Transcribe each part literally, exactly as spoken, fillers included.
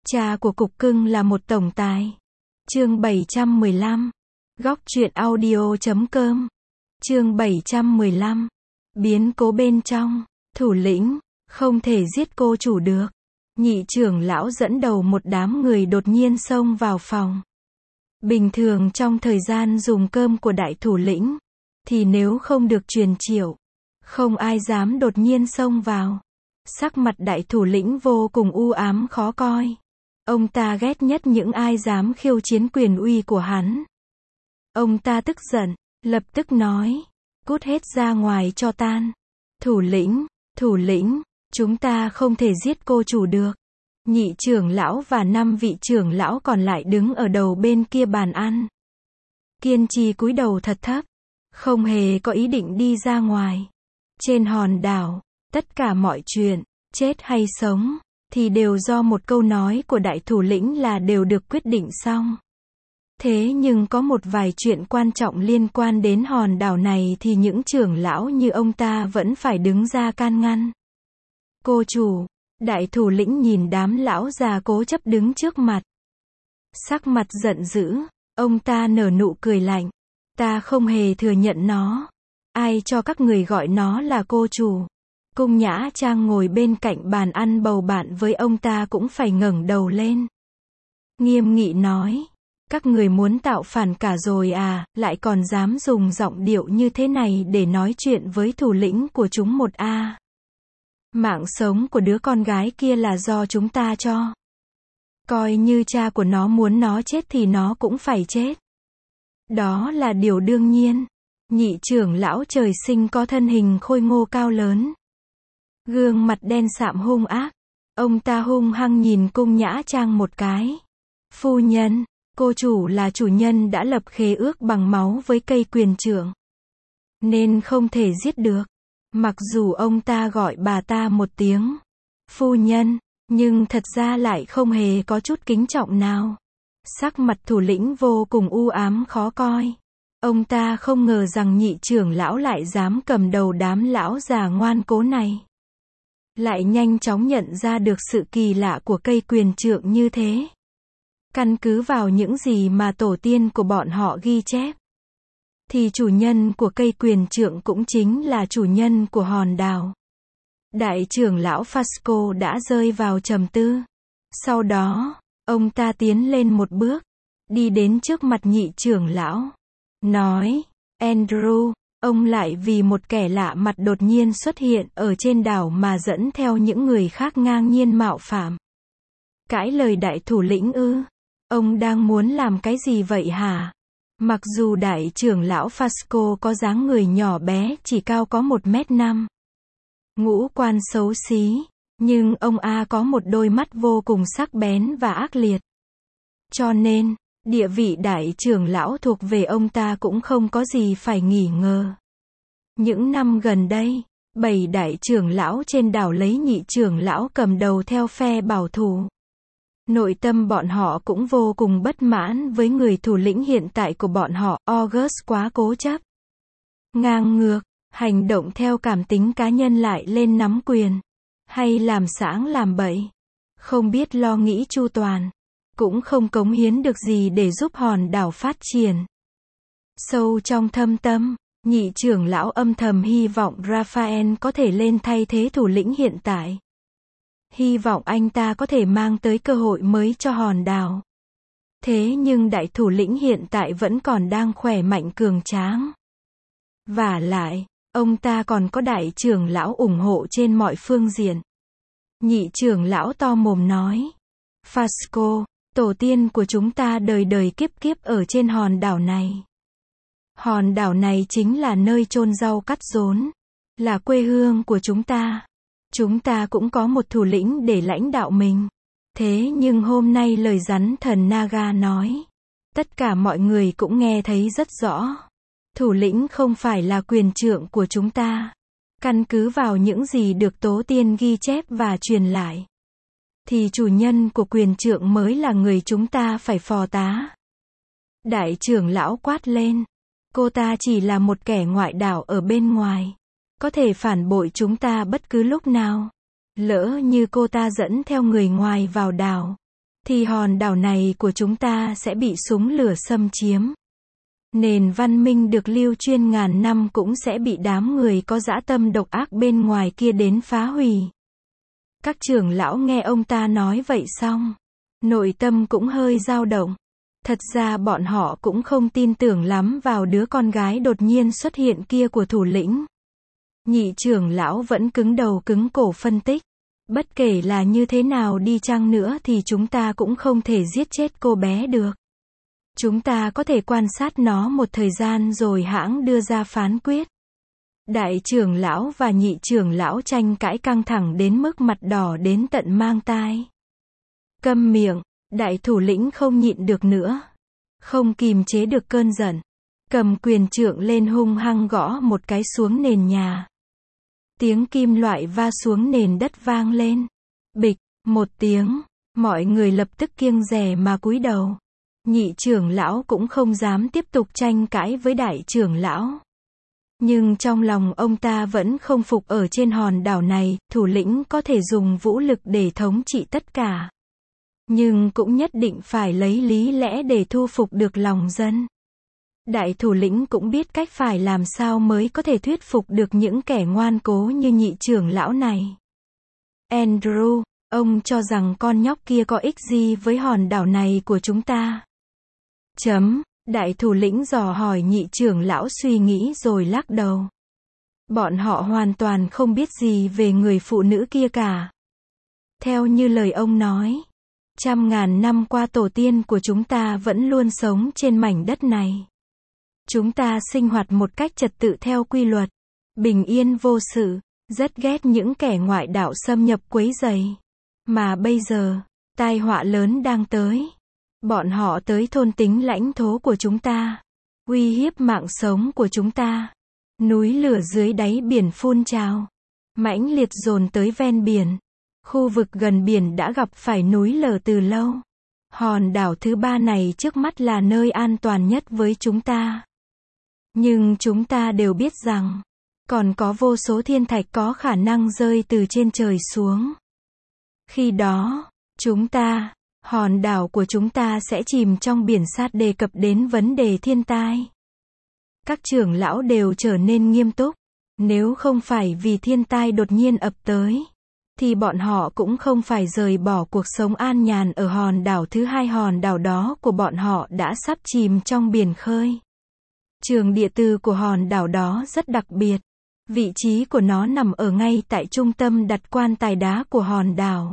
Cha của cục cưng là một tổng tài. Chương bảy trăm mười lăm. Góc truyện audio chấm com. Chương bảy trăm mười lăm. Biến cố bên trong. Thủ lĩnh, không thể giết cô chủ được. Nhị trưởng lão dẫn đầu một đám người đột nhiên xông vào phòng. Bình thường trong thời gian dùng cơm của đại thủ lĩnh, thì nếu không được truyền triệu, không ai dám đột nhiên xông vào. Sắc mặt đại thủ lĩnh vô cùng u ám khó coi. Ông ta ghét nhất những ai dám khiêu chiến quyền uy của hắn. Ông ta tức giận, lập tức nói, cút hết ra ngoài cho tan. Thủ lĩnh, thủ lĩnh, chúng ta không thể giết cô chủ được. Nhị trưởng lão và năm vị trưởng lão còn lại đứng ở đầu bên kia bàn ăn. Kiên trì cúi đầu thật thấp, không hề có ý định đi ra ngoài. Trên hòn đảo, tất cả mọi chuyện, chết hay sống, thì đều do một câu nói của đại thủ lĩnh là đều được quyết định xong. Thế nhưng có một vài chuyện quan trọng liên quan đến hòn đảo này thì những trưởng lão như ông ta vẫn phải đứng ra can ngăn. Cô chủ, đại thủ lĩnh nhìn đám lão già cố chấp đứng trước mặt. Sắc mặt giận dữ, ông ta nở nụ cười lạnh. Ta không hề thừa nhận nó. Ai cho các người gọi nó là cô chủ? Cung Nhã Trang ngồi bên cạnh bàn ăn bầu bạn với ông ta cũng phải ngẩng đầu lên. Nghiêm nghị nói, các người muốn tạo phản cả rồi à, lại còn dám dùng giọng điệu như thế này để nói chuyện với thủ lĩnh của chúng một a. Mạng sống của đứa con gái kia là do chúng ta cho. Coi như cha của nó muốn nó chết thì nó cũng phải chết. Đó là điều đương nhiên. Nhị trưởng lão trời sinh có thân hình khôi ngô cao lớn. Gương mặt đen sạm hung ác. Ông ta hung hăng nhìn Cung Nhã Trang một cái. Phu nhân, cô chủ là chủ nhân đã lập khế ước bằng máu với cây quyền trượng, nên không thể giết được. Mặc dù ông ta gọi bà ta một tiếng phu nhân, nhưng thật ra lại không hề có chút kính trọng nào. Sắc mặt thủ lĩnh vô cùng u ám khó coi. Ông ta không ngờ rằng nhị trưởng lão lại dám cầm đầu đám lão già ngoan cố này. Lại nhanh chóng nhận ra được sự kỳ lạ của cây quyền trượng như thế. Căn cứ vào những gì mà tổ tiên của bọn họ ghi chép, thì chủ nhân của cây quyền trượng cũng chính là chủ nhân của hòn đảo. Đại trưởng lão Fasco đã rơi vào trầm tư. Sau đó, ông ta tiến lên một bước, đi đến trước mặt nhị trưởng lão. Nói, Andrew, ông lại vì một kẻ lạ mặt đột nhiên xuất hiện ở trên đảo mà dẫn theo những người khác ngang nhiên mạo phạm. Cãi lời đại thủ lĩnh ư? Ông đang muốn làm cái gì vậy hả? Mặc dù đại trưởng lão Fasco có dáng người nhỏ bé chỉ cao có một mét năm. Ngũ quan xấu xí, nhưng ông A có một đôi mắt vô cùng sắc bén và ác liệt. Cho nên, địa vị đại trưởng lão thuộc về ông ta cũng không có gì phải nghi ngờ. Những năm gần đây, bảy đại trưởng lão trên đảo lấy nhị trưởng lão cầm đầu theo phe bảo thủ. Nội tâm bọn họ cũng vô cùng bất mãn với người thủ lĩnh hiện tại của bọn họ, August quá cố chấp, ngang ngược, hành động theo cảm tính cá nhân lại lên nắm quyền, hay làm sảng làm bậy, không biết lo nghĩ chu toàn, cũng không cống hiến được gì để giúp hòn đảo phát triển. Sâu trong thâm tâm, nhị trưởng lão âm thầm hy vọng Raphael có thể lên thay thế thủ lĩnh hiện tại. Hy vọng anh ta có thể mang tới cơ hội mới cho hòn đảo. Thế nhưng đại thủ lĩnh hiện tại vẫn còn đang khỏe mạnh cường tráng. Vả lại, ông ta còn có đại trưởng lão ủng hộ trên mọi phương diện. Nhị trưởng lão to mồm nói, Fasco, tổ tiên của chúng ta đời đời kiếp kiếp ở trên hòn đảo này. Hòn đảo này chính là nơi chôn rau cắt rốn, là quê hương của chúng ta. Chúng ta cũng có một thủ lĩnh để lãnh đạo mình. Thế nhưng hôm nay lời rắn thần Naga nói, tất cả mọi người cũng nghe thấy rất rõ. Thủ lĩnh không phải là quyền trượng của chúng ta. Căn cứ vào những gì được tổ tiên ghi chép và truyền lại, thì chủ nhân của quyền trượng mới là người chúng ta phải phò tá. Đại trưởng lão quát lên, cô ta chỉ là một kẻ ngoại đạo ở bên ngoài, có thể phản bội chúng ta bất cứ lúc nào. Lỡ như cô ta dẫn theo người ngoài vào đảo, thì hòn đảo này của chúng ta sẽ bị súng lửa xâm chiếm. Nền văn minh được lưu truyền ngàn năm cũng sẽ bị đám người có dã tâm độc ác bên ngoài kia đến phá hủy. Các trưởng lão nghe ông ta nói vậy xong, nội tâm cũng hơi dao động. Thật ra bọn họ cũng không tin tưởng lắm vào đứa con gái đột nhiên xuất hiện kia của thủ lĩnh. Nhị trưởng lão vẫn cứng đầu cứng cổ phân tích. Bất kể là như thế nào đi chăng nữa thì chúng ta cũng không thể giết chết cô bé được. Chúng ta có thể quan sát nó một thời gian rồi hãng đưa ra phán quyết. Đại trưởng lão và nhị trưởng lão tranh cãi căng thẳng đến mức mặt đỏ đến tận mang tai. Câm miệng, đại thủ lĩnh không nhịn được nữa. Không kìm chế được cơn giận. Cầm quyền trượng lên hung hăng gõ một cái xuống nền nhà. Tiếng kim loại va xuống nền đất vang lên. Bịch, một tiếng, mọi người lập tức kiêng dè mà cúi đầu. Nhị trưởng lão cũng không dám tiếp tục tranh cãi với đại trưởng lão. Nhưng trong lòng ông ta vẫn không phục ở trên hòn đảo này, thủ lĩnh có thể dùng vũ lực để thống trị tất cả. Nhưng cũng nhất định phải lấy lý lẽ để thu phục được lòng dân. Đại thủ lĩnh cũng biết cách phải làm sao mới có thể thuyết phục được những kẻ ngoan cố như nhị trưởng lão này. Andrew, ông cho rằng con nhóc kia có ích gì với hòn đảo này của chúng ta? Chấm, đại thủ lĩnh dò hỏi nhị trưởng lão suy nghĩ rồi lắc đầu. Bọn họ hoàn toàn không biết gì về người phụ nữ kia cả. Theo như lời ông nói, trăm ngàn năm qua tổ tiên của chúng ta vẫn luôn sống trên mảnh đất này. Chúng ta sinh hoạt một cách trật tự theo quy luật, bình yên vô sự, rất ghét những kẻ ngoại đạo xâm nhập quấy rầy. Mà bây giờ, tai họa lớn đang tới. Bọn họ tới thôn tính lãnh thổ của chúng ta, uy hiếp mạng sống của chúng ta. Núi lửa dưới đáy biển phun trào, mãnh liệt dồn tới ven biển. Khu vực gần biển đã gặp phải núi lở từ lâu. Hòn đảo thứ ba này trước mắt là nơi an toàn nhất với chúng ta. Nhưng chúng ta đều biết rằng, còn có vô số thiên thạch có khả năng rơi từ trên trời xuống. Khi đó, chúng ta, hòn đảo của chúng ta sẽ chìm trong biển sát đề cập đến vấn đề thiên tai. Các trưởng lão đều trở nên nghiêm túc. Nếu không phải vì thiên tai đột nhiên ập tới, thì bọn họ cũng không phải rời bỏ cuộc sống an nhàn ở hòn đảo thứ hai. Hòn đảo đó của bọn họ đã sắp chìm trong biển khơi. Trường địa từ của hòn đảo đó rất đặc biệt. Vị trí của nó nằm ở ngay tại trung tâm đặt quan tài đá của hòn đảo.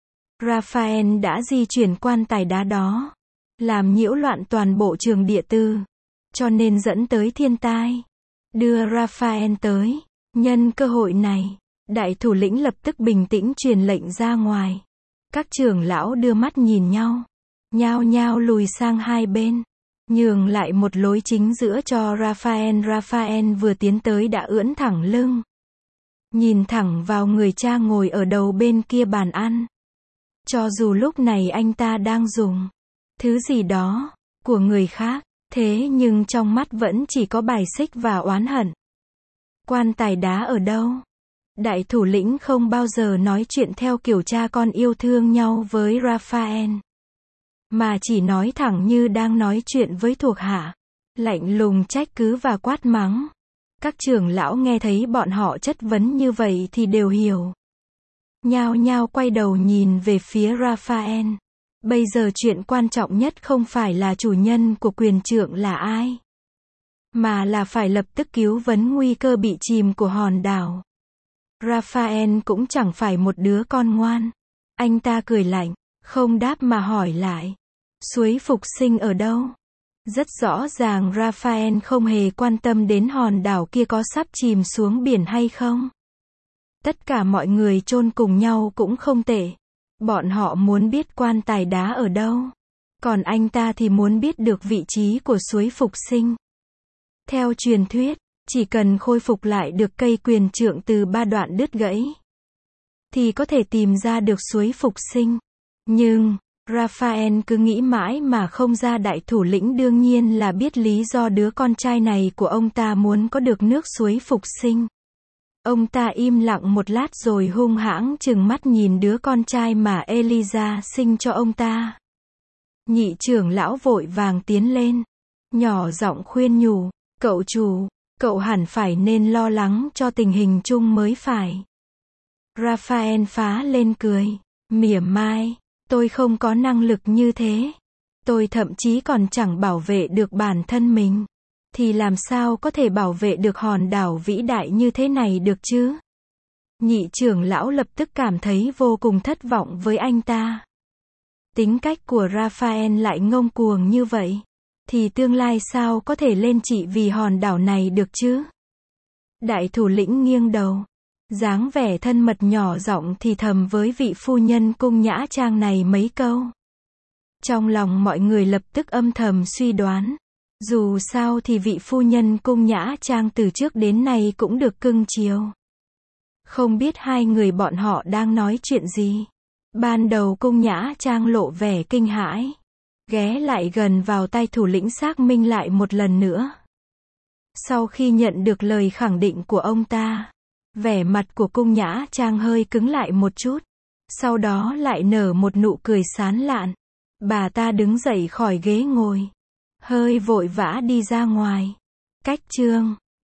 Raphael đã di chuyển quan tài đá đó, làm nhiễu loạn toàn bộ trường địa tư, cho nên dẫn tới thiên tai. Đưa Raphael tới. Nhân cơ hội này, đại thủ lĩnh lập tức bình tĩnh truyền lệnh ra ngoài. Các trưởng lão đưa mắt nhìn nhau, nhao nhao lùi sang hai bên, nhường lại một lối chính giữa cho Raphael. Raphael vừa tiến tới đã ưỡn thẳng lưng, nhìn thẳng vào người cha ngồi ở đầu bên kia bàn ăn. Cho dù lúc này anh ta đang dùng thứ gì đó của người khác, thế nhưng trong mắt vẫn chỉ có bài xích và oán hận. Quan tài đá ở đâu? Đại thủ lĩnh không bao giờ nói chuyện theo kiểu cha con yêu thương nhau với Raphael, mà chỉ nói thẳng như đang nói chuyện với thuộc hạ, lạnh lùng trách cứ và quát mắng. Các trưởng lão nghe thấy bọn họ chất vấn như vậy thì đều hiểu. Nhao nhao quay đầu nhìn về phía Raphael. Bây giờ chuyện quan trọng nhất không phải là chủ nhân của quyền trượng là ai, mà là phải lập tức cứu vấn nguy cơ bị chìm của hòn đảo. Raphael cũng chẳng phải một đứa con ngoan. Anh ta cười lạnh, không đáp mà hỏi lại. Suối phục sinh ở đâu? Rất rõ ràng Raphael không hề quan tâm đến hòn đảo kia có sắp chìm xuống biển hay không. Tất cả mọi người chôn cùng nhau cũng không tệ. Bọn họ muốn biết quan tài đá ở đâu. Còn anh ta thì muốn biết được vị trí của suối phục sinh. Theo truyền thuyết, chỉ cần khôi phục lại được cây quyền trượng từ ba đoạn đứt gãy, thì có thể tìm ra được suối phục sinh. Nhưng, Raphael cứ nghĩ mãi mà không ra. Đại thủ lĩnh đương nhiên là biết lý do đứa con trai này của ông ta muốn có được nước suối phục sinh. Ông ta im lặng một lát rồi hung hãng trừng mắt nhìn đứa con trai mà Eliza sinh cho ông ta. Nhị trưởng lão vội vàng tiến lên, nhỏ giọng khuyên nhủ, cậu chủ, cậu hẳn phải nên lo lắng cho tình hình chung mới phải. Raphael phá lên cười, mỉa mai, tôi không có năng lực như thế. Tôi thậm chí còn chẳng bảo vệ được bản thân mình. Thì làm sao có thể bảo vệ được hòn đảo vĩ đại như thế này được chứ? Nhị trưởng lão lập tức cảm thấy vô cùng thất vọng với anh ta. Tính cách của Raphael lại ngông cuồng như vậy. Thì tương lai sao có thể lên trị vì hòn đảo này được chứ? Đại thủ lĩnh nghiêng đầu, dáng vẻ thân mật nhỏ giọng thì thầm với vị phu nhân cung nhã trang này mấy câu. Trong lòng mọi người lập tức âm thầm suy đoán. Dù sao thì vị phu nhân cung nhã trang từ trước đến nay cũng được cưng chiều. Không biết hai người bọn họ đang nói chuyện gì. Ban đầu cung nhã trang lộ vẻ kinh hãi. Ghé lại gần vào tai thủ lĩnh xác minh lại một lần nữa. Sau khi nhận được lời khẳng định của ông ta, vẻ mặt của cung nhã trang hơi cứng lại một chút. Sau đó lại nở một nụ cười sán lạn. Bà ta đứng dậy khỏi ghế ngồi. Hơi vội vã đi ra ngoài. Cách chương